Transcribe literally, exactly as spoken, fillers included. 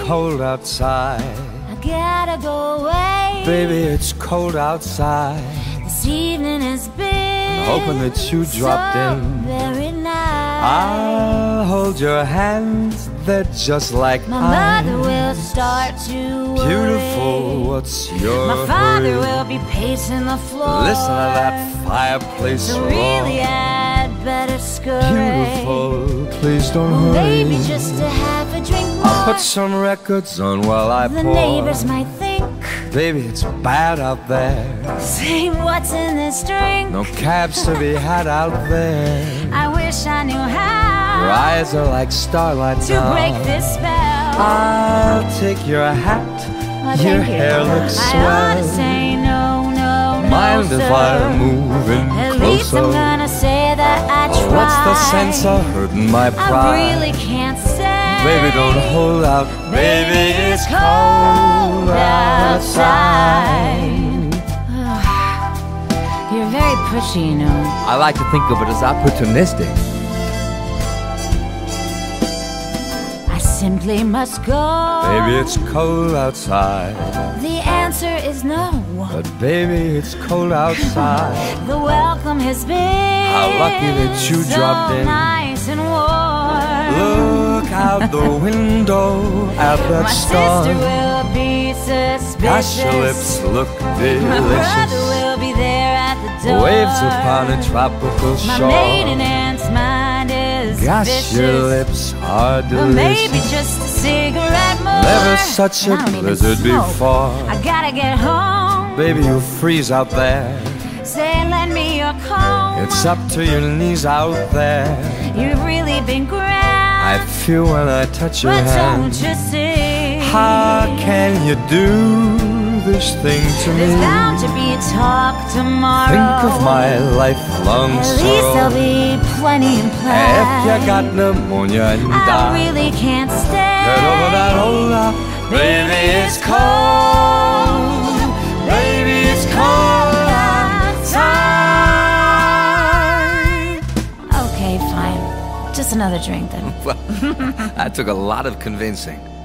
cold outside. I gotta go away. Baby, it's cold outside. This evening has been hoping that you dropped so in. very nice. I'll hold your hands, they're just like My mine. mother will start to worry. Beautiful, what's your My father hurry? will be pacing the floor. Listen to that fireplace So roar. really I'd better scurry. Beautiful, please don't Well, hurry. maybe just to have a drink more. I'll put some records on while I The pour. neighbors might think, baby, it's bad out there. say what's in this drink. No cabs to be had out there. I wish I knew how Your eyes are like starlight to now. break this spell. I'll take your hat. Oh, Your thank you. hair looks I swell. ought to say no, no, no, Mind sir. if I move in At closer? least I'm gonna say that I Oh, tried. what's the sense of hurting my I pride? really can't say. Baby, don't hold out. Baby, it's cold outside. You're very pushy, you know. I like to think of it as opportunistic. I simply must go. Baby, it's cold outside. The answer is no. But baby, it's cold outside. The welcome has been How lucky that you so dropped in. nice and warm. Look out the window at that My storm. sister will be suspicious. Gosh, your lips look My brother delicious. will be there at the door. Waves upon a tropical My shore. maiden aunt's mind is Gosh, vicious. your lips are Or maybe delicious. just a cigarette more. Never such a And I don't even blizzard smoke. before. I gotta get home. Baby, you freeze out there. Say, lend me your comb. It's up to your knees out there. You've really been grand. I feel when I touch your But hand. don't you see? How can you do this thing to me? There's bound to be talk tomorrow. Think of my lifelong At least there'll sorrow. be plenty in play. If you got pneumonia and I die, really can't stay. get over that hold up. Baby, it's cold. Baby, it's cold outside. Okay, fine. Just another drink then. Well, that took a lot of convincing.